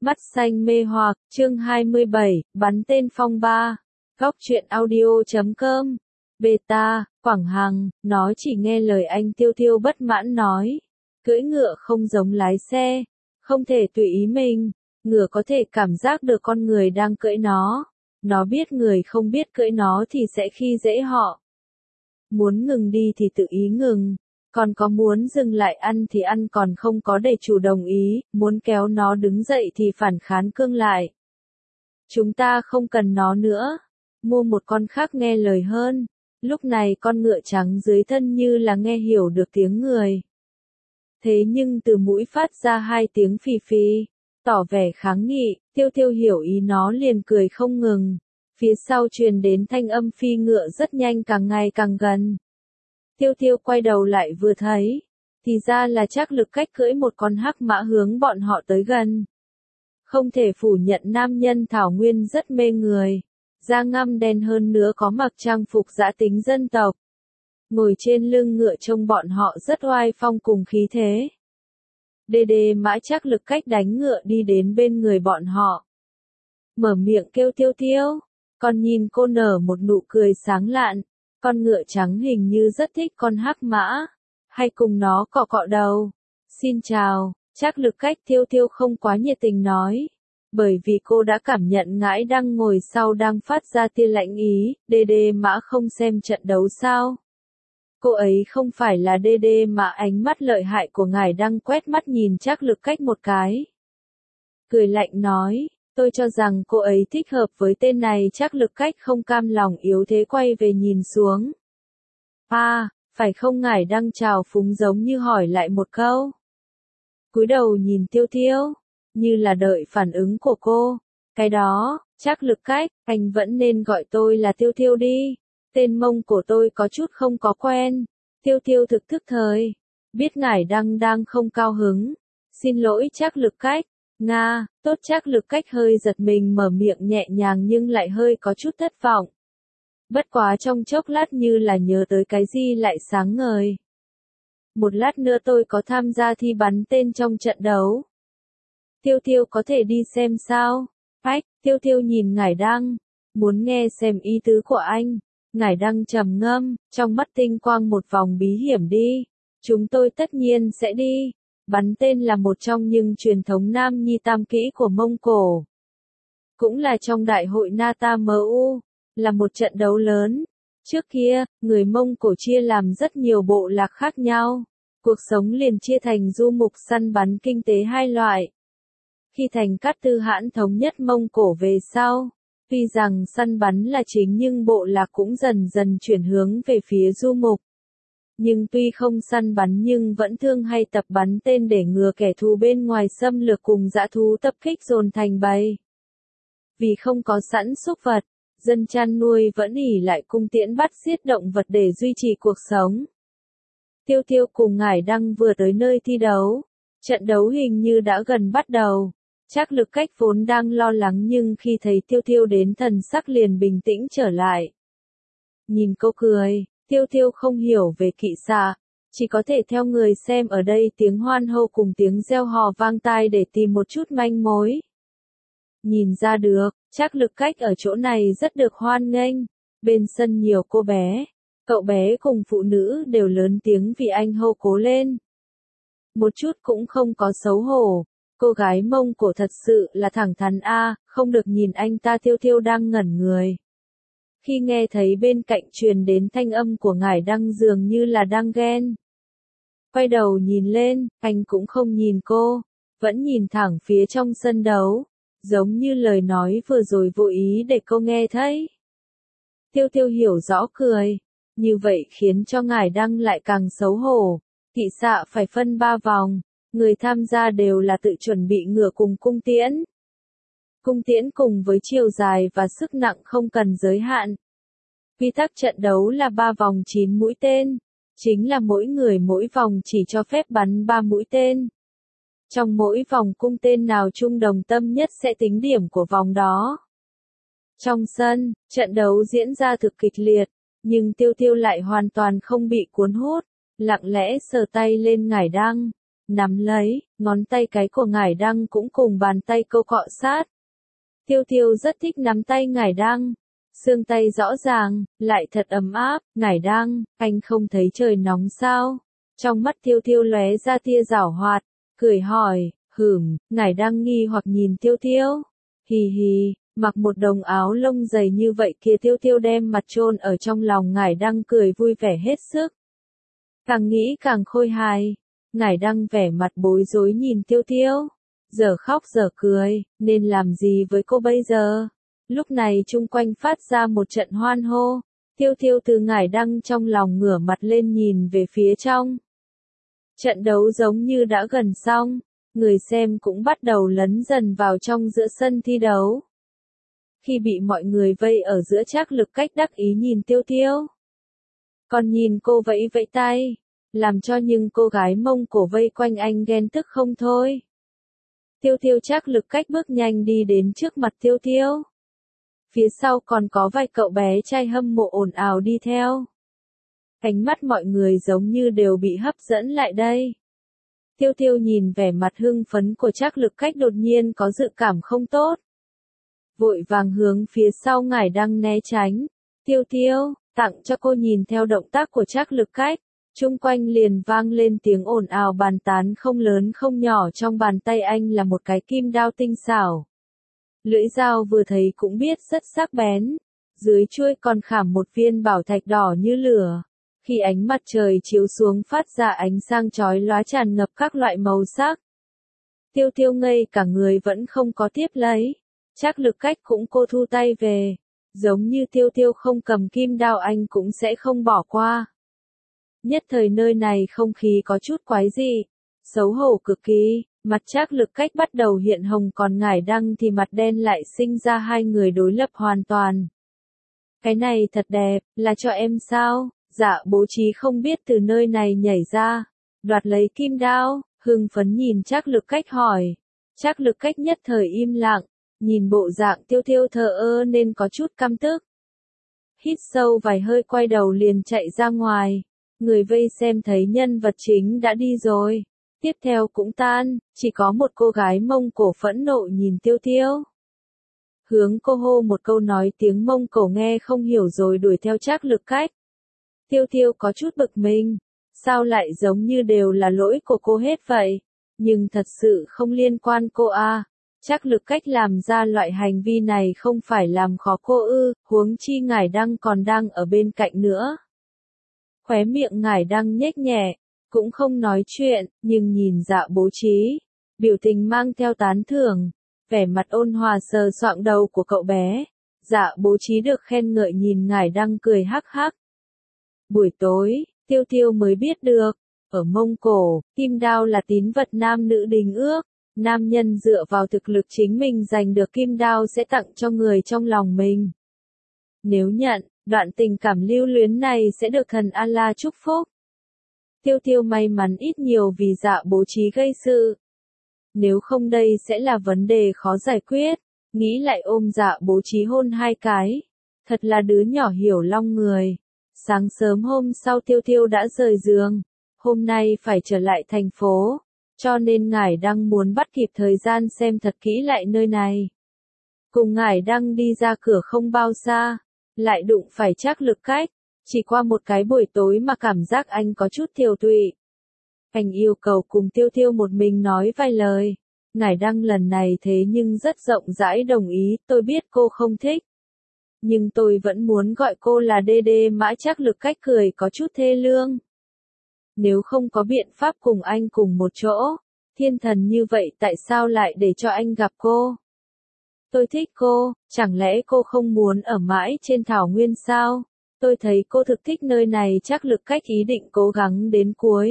Mắt xanh mê hoặc, chương 27, bắn tên phong ba. Góc truyện audio.com. Beta, Quảng Hằng, nó chỉ nghe lời anh Tiêu Tiêu bất mãn nói. Cưỡi ngựa không giống lái xe, không thể tùy ý mình. Ngựa có thể cảm giác được con người đang cưỡi nó. Nó biết người không biết cưỡi nó thì sẽ khi dễ họ. Muốn ngừng đi thì tự ý ngừng. Còn có muốn dừng lại ăn thì ăn, còn không có để chủ đồng ý, muốn kéo nó đứng dậy thì phản kháng cương lại. Chúng ta không cần nó nữa. Mua một con khác nghe lời hơn. Lúc này con ngựa trắng dưới thân như là nghe hiểu được tiếng người. Thế nhưng từ mũi phát ra hai tiếng phì phì, tỏ vẻ kháng nghị. Tiêu Tiêu hiểu ý nó liền cười không ngừng. Phía sau truyền đến thanh âm phi ngựa rất nhanh, càng ngày càng gần. Tiêu Tiêu quay đầu lại vừa thấy, thì ra là Trác Lực Cách cưỡi một con hắc mã hướng bọn họ tới gần. Không thể phủ nhận nam nhân Thảo Nguyên rất mê người, da ngăm đen hơn nữa có mặc trang phục dã tính dân tộc. Ngồi trên lưng ngựa trông bọn họ rất oai phong cùng khí thế. Đê mã Trác Lực Cách đánh ngựa đi đến bên người bọn họ. Mở miệng kêu Tiêu Tiêu, còn nhìn cô nở một nụ cười sáng lạn. Con ngựa trắng hình như rất thích con hắc mã, hay cùng nó cọ cọ đầu. Xin chào, Trác Lực Cách. Tiêu Tiêu không quá nhiệt tình nói, bởi vì cô đã cảm nhận ngãi đang ngồi sau đang phát ra tia lạnh ý. Đê mã không xem trận đấu sao? Cô ấy không phải là Đê mã. Ánh mắt lợi hại của ngài đang quét mắt nhìn Trác Lực Cách một cái. Cười lạnh nói, tôi cho rằng cô ấy thích hợp với tên này. Trác Lực Cách không cam lòng yếu thế quay về nhìn xuống. Phải không? Ngải đang trào phúng giống như hỏi lại một câu. Cúi đầu nhìn Tiêu Tiêu, như là đợi phản ứng của cô. Cái đó, Trác Lực Cách, anh vẫn nên gọi tôi là Tiêu Tiêu đi. Tên Mông của tôi có chút không có quen. Tiêu Tiêu thực thức thời, biết ngải đang không cao hứng. Xin lỗi Trác Lực Cách. Nga, tốt. Trác Lực Cách hơi giật mình mở miệng nhẹ nhàng nhưng lại hơi có chút thất vọng. Bất quá trong chốc lát như là nhớ tới cái gì lại sáng ngời. Một lát nữa tôi có tham gia thi bắn tên trong trận đấu. Tiêu Tiêu có thể đi xem sao? Tiêu Tiêu nhìn ngải đăng, muốn nghe xem ý tứ của anh. Ngải đăng trầm ngâm, trong mắt tinh quang một vòng bí hiểm. Đi, chúng tôi tất nhiên sẽ đi. Bắn tên là một trong những truyền thống nam nhi tam kỹ của Mông Cổ. Cũng là trong đại hội Natamu, là một trận đấu lớn. Trước kia, người Mông Cổ chia làm rất nhiều bộ lạc khác nhau. Cuộc sống liền chia thành du mục săn bắn kinh tế hai loại. Khi thành Cát Tư Hãn thống nhất Mông Cổ về sau, tuy rằng săn bắn là chính nhưng bộ lạc cũng dần dần chuyển hướng về phía du mục. Nhưng tuy không săn bắn nhưng vẫn thường hay tập bắn tên để ngừa kẻ thù bên ngoài xâm lược cùng dã thú tập kích dồn thành bầy. Vì không có sẵn súc vật, dân chăn nuôi vẫn ỷ lại cung tiễn bắt giết động vật để duy trì cuộc sống. Tiêu Tiêu cùng ngải đăng vừa tới nơi thi đấu. Trận đấu hình như đã gần bắt đầu. Trác Lực Cách vốn đang lo lắng nhưng khi thấy Tiêu Tiêu đến thần sắc liền bình tĩnh trở lại. Nhìn cô cười. Tiêu Tiêu không hiểu về kỵ xạ, chỉ có thể theo người xem ở đây tiếng hoan hô cùng tiếng reo hò vang tai để tìm một chút manh mối. Nhìn ra được, Trác Lực Cách ở chỗ này rất được hoan nghênh. Bên sân nhiều cô bé, cậu bé cùng phụ nữ đều lớn tiếng vì anh hô cố lên. Một chút cũng không có xấu hổ. Cô gái Mông Cổ thật sự là thẳng thắn không được nhìn anh ta. Tiêu Tiêu đang ngẩn người. Khi nghe thấy bên cạnh truyền đến thanh âm của ngải đăng dường như là đang ghen. Quay đầu nhìn lên, anh cũng không nhìn cô, vẫn nhìn thẳng phía trong sân đấu, giống như lời nói vừa rồi vô ý để cô nghe thấy. Tiêu Tiêu hiểu rõ cười, như vậy khiến cho ngải đăng lại càng xấu hổ. Kỵ xạ phải phân 3 vòng, người tham gia đều là tự chuẩn bị ngựa cùng cung tiễn. Cung tiễn cùng với chiều dài và sức nặng không cần giới hạn. Quy tắc trận đấu là 3 vòng 9 mũi tên, chính là mỗi người mỗi vòng chỉ cho phép bắn 3 mũi tên. Trong mỗi vòng cung tên nào chung đồng tâm nhất sẽ tính điểm của vòng đó. Trong sân, trận đấu diễn ra thực kịch liệt, nhưng Tiêu Tiêu lại hoàn toàn không bị cuốn hút, lặng lẽ sờ tay lên ngải đăng, nắm lấy, ngón tay cái của Ngải Đăng cũng cùng bàn tay cô cọ sát. Tiêu Tiêu rất thích nắm tay Ngải Đăng. Xương tay rõ ràng, lại thật ấm áp. Ngải Đăng, anh không thấy trời nóng sao? Trong mắt Tiêu Tiêu lóe ra tia giảo hoạt, cười hỏi, Ngải Đăng nghi hoặc nhìn Tiêu Tiêu. Hì hì, mặc một đồng áo lông dày như vậy kia. Tiêu Tiêu đem mặt chôn ở trong lòng Ngải Đăng, cười vui vẻ hết sức. Càng nghĩ càng khôi hài. Ngải Đăng vẻ mặt bối rối nhìn Tiêu Tiêu. Giờ khóc giờ cười, nên làm gì với cô bây giờ? Lúc này chung quanh phát ra một trận hoan hô. Tiêu Tiêu từ Ngải Đăng trong lòng ngửa mặt lên nhìn về phía trong. Trận đấu giống như đã gần xong, người xem cũng bắt đầu lấn dần vào trong giữa sân thi đấu. Khi bị mọi người vây ở giữa, Trác Lực Cách đắc ý nhìn Tiêu Tiêu. Còn nhìn cô vẫy vẫy tay, làm cho những cô gái Mông Cổ vây quanh anh ghen tức không thôi. Tiêu Tiêu Trác Lực Cách bước nhanh đi đến trước mặt Tiêu Tiêu. Phía sau còn có vài cậu bé trai hâm mộ ồn ào đi theo. Ánh mắt mọi người giống như đều bị hấp dẫn lại đây. Tiêu Tiêu nhìn vẻ mặt hưng phấn của Trác Lực Cách, đột nhiên có dự cảm không tốt. Vội vàng hướng phía sau Ngải Đăng né tránh. Tiêu Tiêu, tặng cho cô. Nhìn theo động tác của Trác Lực Cách, chung quanh liền vang lên tiếng ồn ào bàn tán không lớn không nhỏ. Trong bàn tay anh là một cái kim đao tinh xảo. Lưỡi dao vừa thấy cũng biết rất sắc bén. Dưới chuôi còn khảm một viên bảo thạch đỏ như lửa. Khi ánh mặt trời chiếu xuống phát ra ánh sáng chói lóa tràn ngập các loại màu sắc. Tiêu Tiêu ngây cả người vẫn không có tiếp lấy. Trác Lực Cách cũng cô thu tay về. Giống như Tiêu Tiêu không cầm kim đao anh cũng sẽ không bỏ qua. Nhất thời nơi này không khí có chút quái dị. Xấu hổ cực kỳ. Mặt Trác Lực Cách bắt đầu hiện hồng, còn Ngải Đăng thì mặt đen lại sinh ra, hai người đối lập hoàn toàn. Cái này thật đẹp, là cho em sao? Dạ Bố Trí không biết từ nơi này nhảy ra, đoạt lấy kim đao, hưng phấn nhìn Trác Lực Cách hỏi. Trác Lực Cách nhất thời im lặng, nhìn bộ dạng Tiêu Tiêu thờ ơ nên có chút căm tức. Hít sâu vài hơi quay đầu liền chạy ra ngoài. Người vây xem thấy nhân vật chính đã đi rồi. Tiếp theo cũng tan, chỉ có một cô gái Mông Cổ phẫn nộ nhìn Tiêu Tiêu. Hướng cô hô một câu nói tiếng Mông Cổ nghe không hiểu rồi đuổi theo Trác Lực Cách. Tiêu Tiêu có chút bực mình. Sao lại giống như đều là lỗi của cô hết vậy? Nhưng thật sự không liên quan cô à. Trác Lực Cách làm ra loại hành vi này không phải làm khó cô ư, huống chi Ngải Đăng còn đang ở bên cạnh nữa. Khóe miệng Ngải Đăng nhếch nhẹ, cũng không nói chuyện, nhưng nhìn Dạ Bố Trí, biểu tình mang theo tán thưởng, vẻ mặt ôn hòa sờ soạng đầu của cậu bé. Dạ Bố Trí được khen ngợi nhìn Ngải Đăng cười hắc hắc. Buổi tối, Tiêu Tiêu mới biết được, ở Mông Cổ, kim đao là tín vật nam nữ đính ước. Nam nhân dựa vào thực lực chính mình giành được kim đao sẽ tặng cho người trong lòng mình. Nếu nhận, đoạn tình cảm lưu luyến này sẽ được thần Allah chúc phúc. Tiêu Tiêu may mắn ít nhiều vì Dạ Bố Trí gây sự. Nếu không đây sẽ là vấn đề khó giải quyết. Nghĩ lại ôm Dạ Bố Trí hôn hai cái. Thật là đứa nhỏ hiểu long người. Sáng sớm hôm sau Tiêu Tiêu đã rời giường. Hôm nay phải trở lại thành phố. Cho nên Ngải Đăng muốn bắt kịp thời gian xem thật kỹ lại nơi này. Cùng Ngải Đăng đi ra cửa không bao xa. Lại đụng phải Trác Lực Cách. Chỉ qua một cái buổi tối mà cảm giác anh có chút tiều tụy. Anh yêu cầu cùng Tiêu Tiêu một mình nói vài lời. Ngải Đăng lần này thế nhưng rất rộng rãi đồng ý. Tôi biết cô không thích. Nhưng tôi vẫn muốn gọi cô là Đê. Mãi Trác Lực Cách cười có chút thê lương. Nếu không có biện pháp cùng anh cùng một chỗ, thiên thần như vậy tại sao lại để cho anh gặp cô? Tôi thích cô, chẳng lẽ cô không muốn ở mãi trên thảo nguyên sao? Tôi thấy cô thực thích nơi này. Trác Lực Cách ý định cố gắng đến cuối.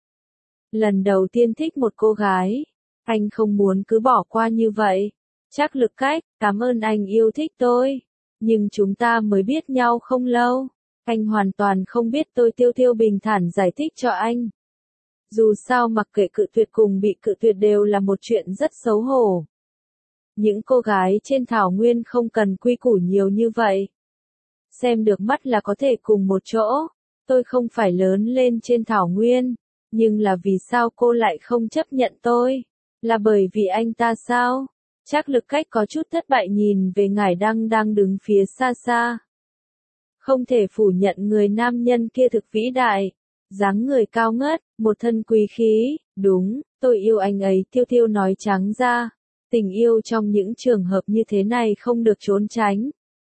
Lần đầu tiên thích một cô gái, anh không muốn cứ bỏ qua như vậy. Trác Lực Cách, cảm ơn anh yêu thích tôi. Nhưng chúng ta mới biết nhau không lâu. Anh hoàn toàn không biết tôi. Tiêu Tiêu bình thản giải thích cho anh. Dù sao mặc kệ cự tuyệt cùng bị cự tuyệt đều là một chuyện rất xấu hổ. Những cô gái trên thảo nguyên không cần quy củ nhiều như vậy. Xem được mắt là có thể cùng một chỗ. Tôi không phải lớn lên trên thảo nguyên. Nhưng là vì sao cô lại không chấp nhận tôi? Là bởi vì anh ta sao? Trác Lực Cách có chút thất bại nhìn về Ngải Đăng đang đứng phía xa xa. Không thể phủ nhận người nam nhân kia thực vĩ đại, dáng người cao ngất, một thân quý khí, đúng, tôi yêu anh ấy, Tiêu Tiêu nói trắng ra. Tình yêu trong những trường hợp như thế này không được trốn tránh.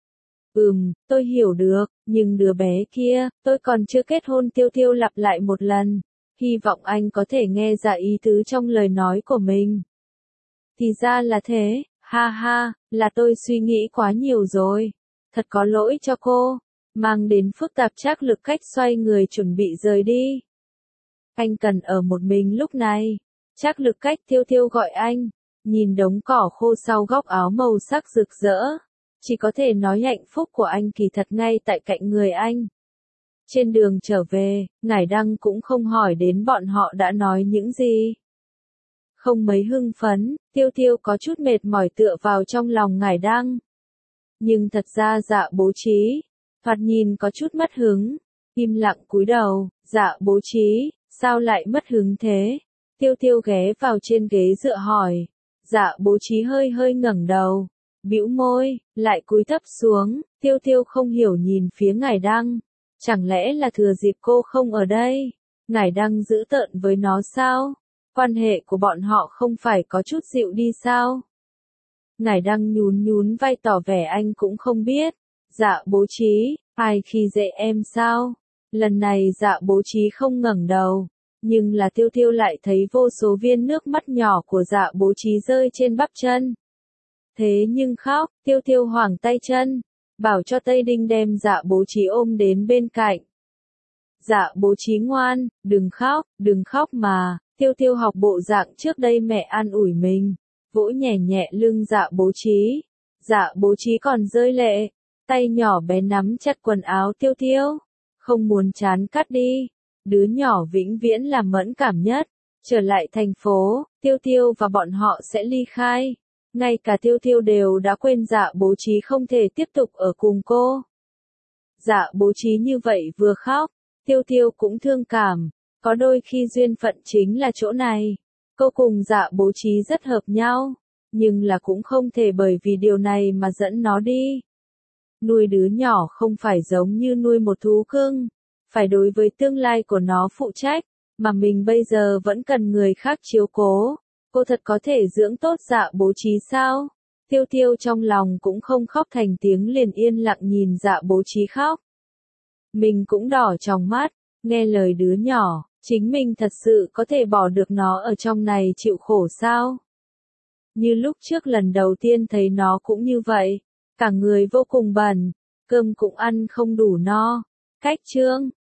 Tôi hiểu được, nhưng đứa bé kia, tôi còn chưa kết hôn, Tiêu Tiêu lặp lại một lần. Hy vọng anh có thể nghe ra ý tứ trong lời nói của mình. Thì ra là thế, ha ha, là tôi suy nghĩ quá nhiều rồi. Thật có lỗi cho cô. Mang đến phức tạp. Trác Lực Cách xoay người chuẩn bị rời đi. Anh cần ở một mình lúc này. Trác Lực Cách, Tiêu Tiêu gọi anh. Nhìn đống cỏ khô sau góc áo màu sắc rực rỡ. Chỉ có thể nói hạnh phúc của anh kỳ thật ngay tại cạnh người anh. Trên đường trở về, Ngải Đăng cũng không hỏi đến bọn họ đã nói những gì. Không mấy hưng phấn, Tiêu Tiêu có chút mệt mỏi tựa vào trong lòng Ngải Đăng. Nhưng thật ra Dạ Bố Trí, thoạt nhìn có chút mất hứng, im lặng cúi đầu. Dạ Bố Trí, sao lại mất hứng thế? Tiêu Tiêu ghé vào trên ghế dựa hỏi. Dạ Bố Trí hơi hơi ngẩng đầu, bĩu môi, lại cúi thấp xuống. Tiêu Tiêu không hiểu nhìn phía Ngải Đăng. Chẳng lẽ là thừa dịp cô không ở đây, Ngải Đăng dữ tợn với nó sao? Quan hệ của bọn họ không phải có chút dịu đi sao? Ngải Đăng nhún nhún vai tỏ vẻ anh cũng không biết. Dạ Bố Trí, ai khi dễ em sao? Lần này Dạ Bố Trí không ngẩng đầu, nhưng là Tiêu Tiêu lại thấy vô số viên nước mắt nhỏ của Dạ Bố Trí rơi trên bắp chân. Thế nhưng khóc, Tiêu Tiêu hoảng tay chân, bảo cho Tây Đinh đem Dạ Bố Trí ôm đến bên cạnh. Dạ Bố Trí ngoan, đừng khóc mà. Tiêu Tiêu học bộ dạng trước đây mẹ an ủi mình, vỗ nhẹ nhẹ lưng Dạ Bố Trí. Dạ Bố Trí còn rơi lệ, tay nhỏ bé nắm chặt quần áo Tiêu Tiêu, không muốn chán cắt đi. Đứa nhỏ vĩnh viễn là mẫn cảm nhất. Trở lại thành phố, Tiêu Tiêu và bọn họ sẽ ly khai. Ngay cả Tiêu Tiêu đều đã quên Dạ Bố Trí không thể tiếp tục ở cùng cô. Dạ Bố Trí như vậy vừa khóc, Tiêu Tiêu cũng thương cảm. Có đôi khi duyên phận chính là chỗ này. Cô cùng Dạ Bố Trí rất hợp nhau, nhưng là cũng không thể bởi vì điều này mà dẫn nó đi. Nuôi đứa nhỏ không phải giống như nuôi một thú cưng, phải đối với tương lai của nó phụ trách, mà mình bây giờ vẫn cần người khác chiếu cố. Cô thật có thể dưỡng tốt Dạ Bố Trí sao? Tiêu Tiêu trong lòng cũng không khóc thành tiếng, liền yên lặng nhìn Dạ Bố Trí khóc. Mình cũng đỏ trong mắt, nghe lời đứa nhỏ, chính mình thật sự có thể bỏ được nó ở trong này chịu khổ sao? Như lúc trước lần đầu tiên thấy nó cũng như vậy, cả người vô cùng bẩn, cơm cũng ăn không đủ no. Cách chương